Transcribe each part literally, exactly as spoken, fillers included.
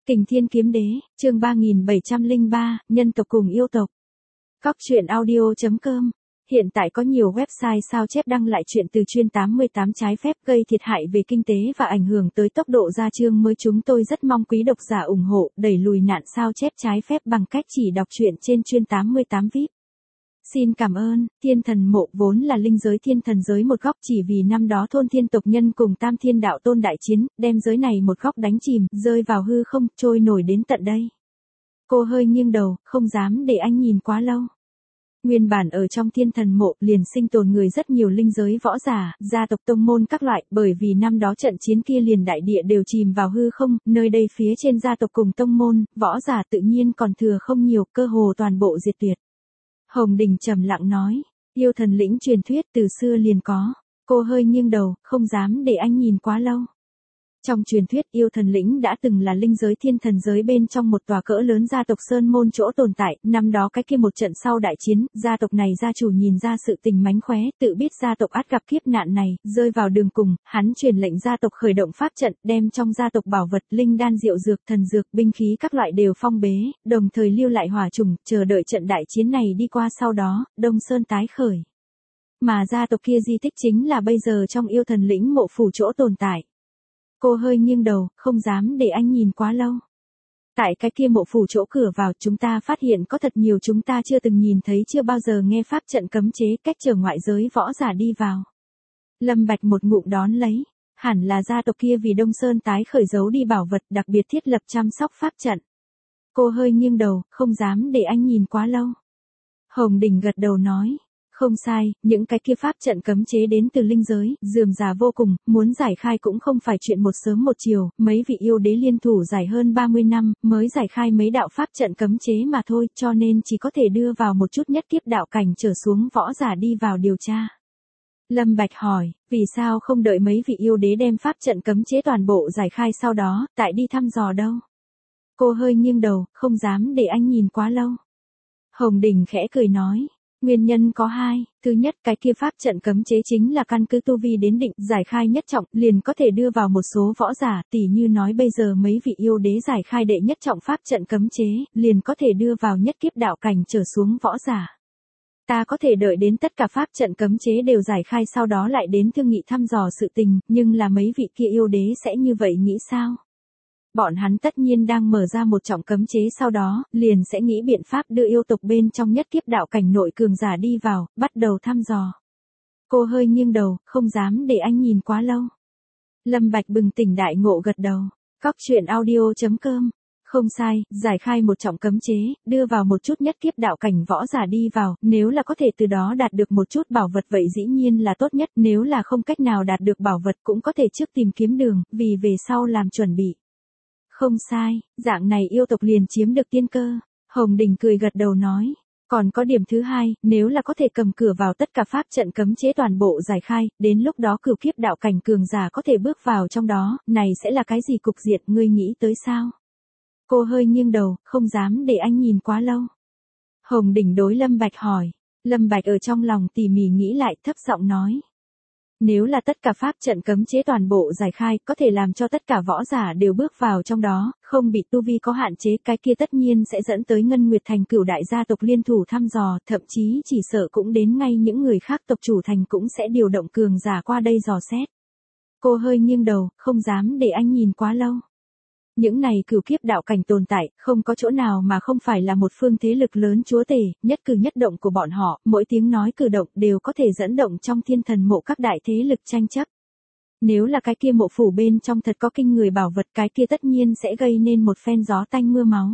Kình Thiên Kiếm Đế, chương ba nghìn bảy trăm lẻ ba, nhân tộc cùng yêu tộc. Cóc truyện audio chấm com. Hiện tại có nhiều website sao chép đăng lại chuyện từ chuyên tám mươi tám trái phép gây thiệt hại về kinh tế và ảnh hưởng tới tốc độ ra chương mới. Chúng tôi rất mong quý độc giả ủng hộ, đẩy lùi nạn sao chép trái phép bằng cách chỉ đọc truyện trên chuyên tám mươi tám vi ai pi. Xin cảm ơn. Thiên thần mộ vốn là linh giới thiên thần giới một góc, chỉ vì năm đó thôn thiên tộc nhân cùng Tam Thiên Đạo Tôn đại chiến, đem giới này một góc đánh chìm, rơi vào hư không, trôi nổi đến tận đây. Cô hơi nghiêng đầu, không dám để anh nhìn quá lâu. Nguyên bản ở trong thiên thần mộ liền sinh tồn người rất nhiều linh giới võ giả, gia tộc tông môn các loại, bởi vì năm đó trận chiến kia liền đại địa đều chìm vào hư không, nơi đây phía trên gia tộc cùng tông môn, võ giả tự nhiên còn thừa không nhiều, cơ hồ toàn bộ diệt tuyệt. Hồng Đình trầm lặng nói, yêu thần lĩnh truyền thuyết từ xưa liền có. Cô hơi nghiêng đầu, không dám để anh nhìn quá lâu. Trong truyền thuyết yêu thần lĩnh đã từng là linh giới thiên thần giới bên trong một tòa cỡ lớn gia tộc sơn môn chỗ tồn tại, năm đó cái kia một trận sau đại chiến, gia tộc này gia chủ nhìn ra sự tình mánh khóe, tự biết gia tộc ắt gặp kiếp nạn này, rơi vào đường cùng, hắn truyền lệnh gia tộc khởi động pháp trận, đem trong gia tộc bảo vật, linh đan diệu dược, thần dược, binh khí các loại đều phong bế, đồng thời lưu lại hỏa trùng, chờ đợi trận đại chiến này đi qua sau đó, Đông Sơn tái khởi. Mà gia tộc kia di tích chính là bây giờ trong yêu thần lĩnh mộ phủ chỗ tồn tại. Cô hơi nghiêng đầu, không dám để anh nhìn quá lâu. Tại cái kia mộ phủ chỗ cửa vào, chúng ta phát hiện có thật nhiều chúng ta chưa từng nhìn thấy, chưa bao giờ nghe pháp trận cấm chế, cách trở ngoại giới võ giả đi vào. Lâm Bạch một ngụm đón lấy, hẳn là gia tộc kia vì Đông Sơn tái khởi giấu đi bảo vật, đặc biệt thiết lập chăm sóc pháp trận. Cô hơi nghiêng đầu, không dám để anh nhìn quá lâu. Hồng Đình gật đầu nói. Không sai, những cái kia pháp trận cấm chế đến từ linh giới, rườm rà vô cùng, muốn giải khai cũng không phải chuyện một sớm một chiều, mấy vị yêu đế liên thủ giải hơn ba mươi năm, mới giải khai mấy đạo pháp trận cấm chế mà thôi, cho nên chỉ có thể đưa vào một chút nhất kiếp đạo cảnh trở xuống võ giả đi vào điều tra. Lâm Bạch hỏi, vì sao không đợi mấy vị yêu đế đem pháp trận cấm chế toàn bộ giải khai sau đó, tại đi thăm dò đâu? Cô hơi nghiêng đầu, không dám để anh nhìn quá lâu. Hồng Đình khẽ cười nói. Nguyên nhân có hai, thứ nhất cái kia pháp trận cấm chế chính là căn cứ tu vi đến định, giải khai nhất trọng, liền có thể đưa vào một số võ giả, tỉ như nói bây giờ mấy vị yêu đế giải khai đệ nhất trọng pháp trận cấm chế, liền có thể đưa vào nhất kiếp đạo cảnh trở xuống võ giả. Ta có thể đợi đến tất cả pháp trận cấm chế đều giải khai sau đó lại đến thương nghị thăm dò sự tình, nhưng là mấy vị kia yêu đế sẽ như vậy nghĩ sao? Bọn hắn tất nhiên đang mở ra một trọng cấm chế, sau đó, liền sẽ nghĩ biện pháp đưa yêu tộc bên trong nhất kiếp đạo cảnh nội cường giả đi vào, bắt đầu thăm dò. Cô hơi nghiêng đầu, không dám để anh nhìn quá lâu. Lâm Bạch bừng tỉnh đại ngộ gật đầu. Cóc truyện audio chấm com. Không sai, giải khai một trọng cấm chế, đưa vào một chút nhất kiếp đạo cảnh võ giả đi vào, nếu là có thể từ đó đạt được một chút bảo vật vậy dĩ nhiên là tốt nhất, nếu là không cách nào đạt được bảo vật cũng có thể trước tìm kiếm đường, vì về sau làm chuẩn bị. Không sai, dạng này yêu tộc liền chiếm được tiên cơ. Hồng Đình cười gật đầu nói. Còn có điểm thứ hai, nếu là có thể cầm cửa vào tất cả pháp trận cấm chế toàn bộ giải khai, đến lúc đó cửu kiếp đạo cảnh cường giả có thể bước vào trong đó, này sẽ là cái gì cục diện, ngươi nghĩ tới sao? Cô hơi nghiêng đầu, không dám để anh nhìn quá lâu. Hồng Đình đối Lâm Bạch hỏi. Lâm Bạch ở trong lòng tỉ mỉ nghĩ lại, thấp giọng nói. Nếu là tất cả pháp trận cấm chế toàn bộ giải khai, có thể làm cho tất cả võ giả đều bước vào trong đó, không bị tu vi có hạn chế, cái kia tất nhiên sẽ dẫn tới Ngân Nguyệt Thành cửu đại gia tộc liên thủ thăm dò, thậm chí chỉ sợ cũng đến ngay những người khác tộc chủ thành cũng sẽ điều động cường giả qua đây dò xét. Cô hơi nghiêng đầu, không dám để anh nhìn quá lâu. Những này cửu kiếp đạo cảnh tồn tại, không có chỗ nào mà không phải là một phương thế lực lớn chúa tể, nhất cử nhất động của bọn họ, mỗi tiếng nói cử động đều có thể dẫn động trong thiên thần mộ các đại thế lực tranh chấp. Nếu là cái kia mộ phủ bên trong thật có kinh người bảo vật, cái kia tất nhiên sẽ gây nên một phen gió tanh mưa máu.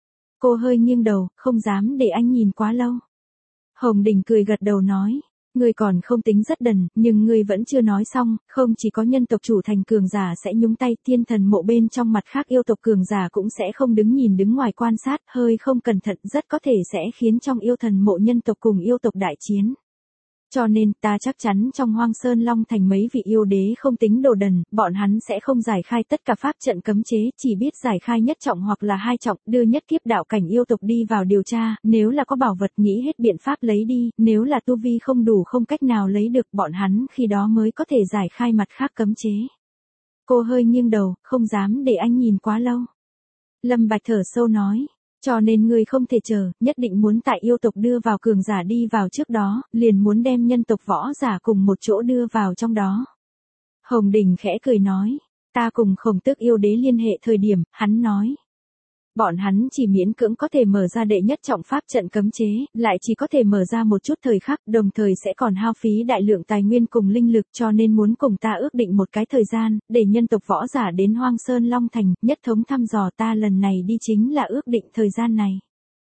Cô hơi nghiêng đầu, không dám để anh nhìn quá lâu. Hồng Đình cười gật đầu nói. Ngươi còn không tính rất đần, nhưng ngươi vẫn chưa nói xong, không chỉ có nhân tộc chủ thành cường giả sẽ nhúng tay, thiên thần mộ bên trong mặt khác yêu tộc cường giả cũng sẽ không đứng nhìn đứng ngoài quan sát, hơi không cẩn thận rất có thể sẽ khiến trong yêu thần mộ nhân tộc cùng yêu tộc đại chiến. Cho nên ta chắc chắn trong Hoang Sơn Long Thành mấy vị yêu đế không tính đồ đần, bọn hắn sẽ không giải khai tất cả pháp trận cấm chế, chỉ biết giải khai nhất trọng hoặc là hai trọng, đưa nhất kiếp đạo cảnh yêu tộc đi vào điều tra, nếu là có bảo vật nghĩ hết biện pháp lấy đi, nếu là tu vi không đủ không cách nào lấy được, bọn hắn khi đó mới có thể giải khai mặt khác cấm chế. Cô hơi nghiêng đầu, không dám để anh nhìn quá lâu. Lâm Bạch thở sâu nói. Cho nên ngươi không thể chờ, nhất định muốn tại yêu tộc đưa vào cường giả đi vào trước đó, liền muốn đem nhân tộc võ giả cùng một chỗ đưa vào trong đó. Hồng Đình khẽ cười nói. Ta cùng Khổng Tước yêu đế liên hệ thời điểm, hắn nói. Bọn hắn chỉ miễn cưỡng có thể mở ra đệ nhất trọng pháp trận cấm chế, lại chỉ có thể mở ra một chút thời khắc, đồng thời sẽ còn hao phí đại lượng tài nguyên cùng linh lực, cho nên muốn cùng ta ước định một cái thời gian, để nhân tộc võ giả đến Hoang Sơn Long Thành, nhất thống thăm dò ta lần này đi chính là ước định thời gian này.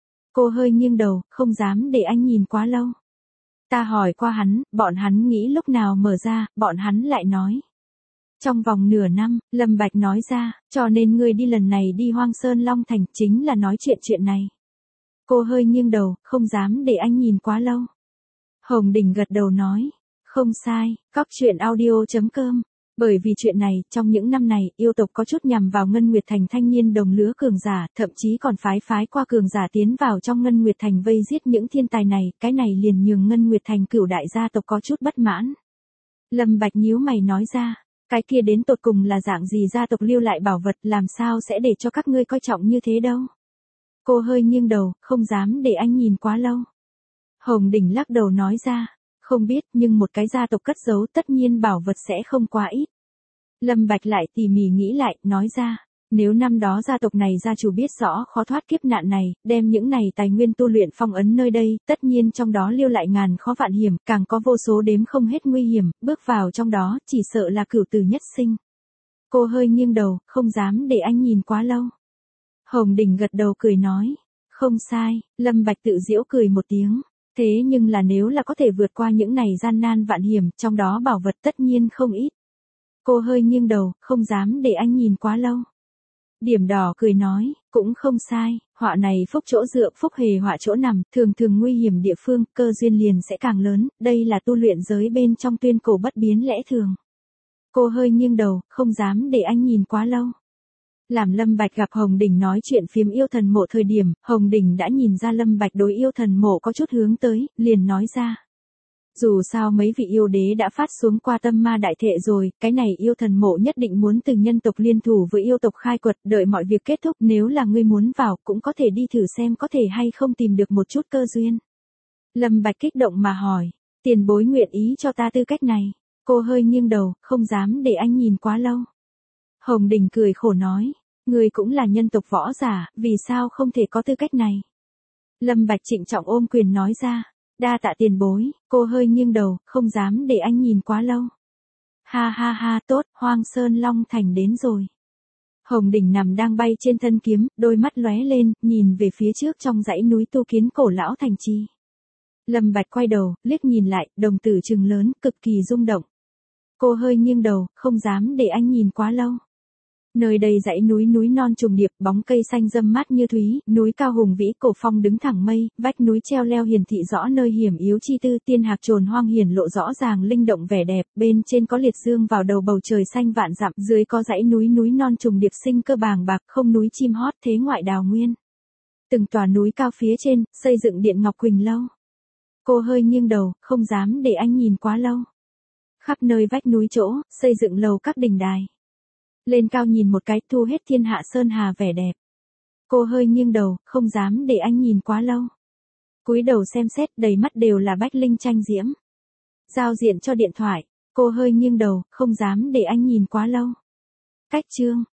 Cô hơi nghiêng đầu, không dám để anh nhìn quá lâu. Ta hỏi qua hắn, bọn hắn nghĩ lúc nào mở ra, bọn hắn lại nói. Trong vòng nửa năm, Lâm Bạch nói ra, cho nên ngươi đi lần này đi Hoang Sơn Long Thành chính là nói chuyện chuyện này. Cô hơi nghiêng đầu, không dám để anh nhìn quá lâu. Hồng Đình gật đầu nói, không sai, cóc truyện audio chấm com. Bởi vì chuyện này, trong những năm này, yêu tộc có chút nhằm vào Ngân Nguyệt Thành thanh niên đồng lứa cường giả, thậm chí còn phái phái qua cường giả tiến vào trong Ngân Nguyệt Thành vây giết những thiên tài này, cái này liền nhường Ngân Nguyệt Thành cửu đại gia tộc có chút bất mãn. Lâm Bạch nhíu mày nói ra. Cái kia đến tột cùng là dạng gì gia tộc lưu lại bảo vật, làm sao sẽ để cho các ngươi coi trọng như thế đâu. Cô hơi nghiêng đầu, không dám để anh nhìn quá lâu. Hồng Đình lắc đầu nói ra, không biết, nhưng một cái gia tộc cất giấu tất nhiên bảo vật sẽ không quá ít. Lâm Bạch lại tỉ mỉ nghĩ lại, nói ra, nếu năm đó gia tộc này gia chủ biết rõ khó thoát kiếp nạn này, đem những này tài nguyên tu luyện phong ấn nơi đây, tất nhiên trong đó lưu lại ngàn khó vạn hiểm, càng có vô số đếm không hết nguy hiểm, bước vào trong đó, chỉ sợ là cửu tử nhất sinh. Cô hơi nghiêng đầu, không dám để anh nhìn quá lâu. Hồng Đình gật đầu cười nói, không sai, Lâm Bạch tự giễu cười một tiếng, thế nhưng là nếu là có thể vượt qua những này gian nan vạn hiểm, trong đó bảo vật tất nhiên không ít. Cô hơi nghiêng đầu, không dám để anh nhìn quá lâu. Điểm đỏ cười nói, cũng không sai, họa này phúc chỗ dựa, phúc hề họa chỗ nằm, thường thường nguy hiểm địa phương, cơ duyên liền sẽ càng lớn, đây là tu luyện giới bên trong tuyên cổ bất biến lẽ thường. Cô hơi nghiêng đầu, không dám để anh nhìn quá lâu. Làm Lâm Bạch gặp Hồng Đình nói chuyện phiếm yêu thần mộ thời điểm, Hồng Đình đã nhìn ra Lâm Bạch đối yêu thần mộ có chút hướng tới, liền nói ra. Dù sao mấy vị yêu đế đã phát xuống qua tâm ma đại thệ rồi, cái này yêu thần mộ nhất định muốn từ nhân tộc liên thủ với yêu tộc khai quật, đợi mọi việc kết thúc, nếu là ngươi muốn vào, cũng có thể đi thử xem có thể hay không tìm được một chút cơ duyên. Lâm Bạch kích động mà hỏi, tiền bối nguyện ý cho ta tư cách này. Cô hơi nghiêng đầu, không dám để anh nhìn quá lâu. Hồng Đình cười khổ nói, ngươi cũng là nhân tộc võ giả, vì sao không thể có tư cách này. Lâm Bạch trịnh trọng ôm quyền nói ra. Đa tạ tiền bối, cô hơi nghiêng đầu, không dám để anh nhìn quá lâu. Ha ha ha, tốt, Hoang Sơn Long Thành đến rồi. Hồng Đình nằm đang bay trên thân kiếm, đôi mắt lóe lên, nhìn về phía trước trong dãy núi tu kiến cổ lão thành trì. Lâm Bạch quay đầu, liếc nhìn lại, đồng tử trừng lớn, cực kỳ rung động. Cô hơi nghiêng đầu, không dám để anh nhìn quá lâu. Nơi đây dãy núi núi non trùng điệp, bóng cây xanh râm mát như thúy, núi cao hùng vĩ, cổ phong đứng thẳng mây, vách núi treo leo hiển thị rõ nơi hiểm yếu chi tư, tiên hạc trồn hoang hiển lộ rõ ràng linh động vẻ đẹp, bên trên có liệt dương vào đầu bầu trời xanh vạn dặm, dưới có dãy núi núi non trùng điệp sinh cơ bàng bạc, không núi chim hót thế ngoại đào nguyên. Từng tòa núi cao phía trên, xây dựng điện ngọc quỳnh lâu. Cô hơi nghiêng đầu, không dám để anh nhìn quá lâu. Khắp nơi vách núi chỗ, xây dựng lầu các đình đài. Lên cao nhìn một cái, thu hết thiên hạ sơn hà vẻ đẹp. Cô hơi nghiêng đầu, không dám để anh nhìn quá lâu. Cúi đầu xem xét, đầy mắt đều là bách linh tranh diễm. Giao diện cho điện thoại, cô hơi nghiêng đầu, không dám để anh nhìn quá lâu. Cách chương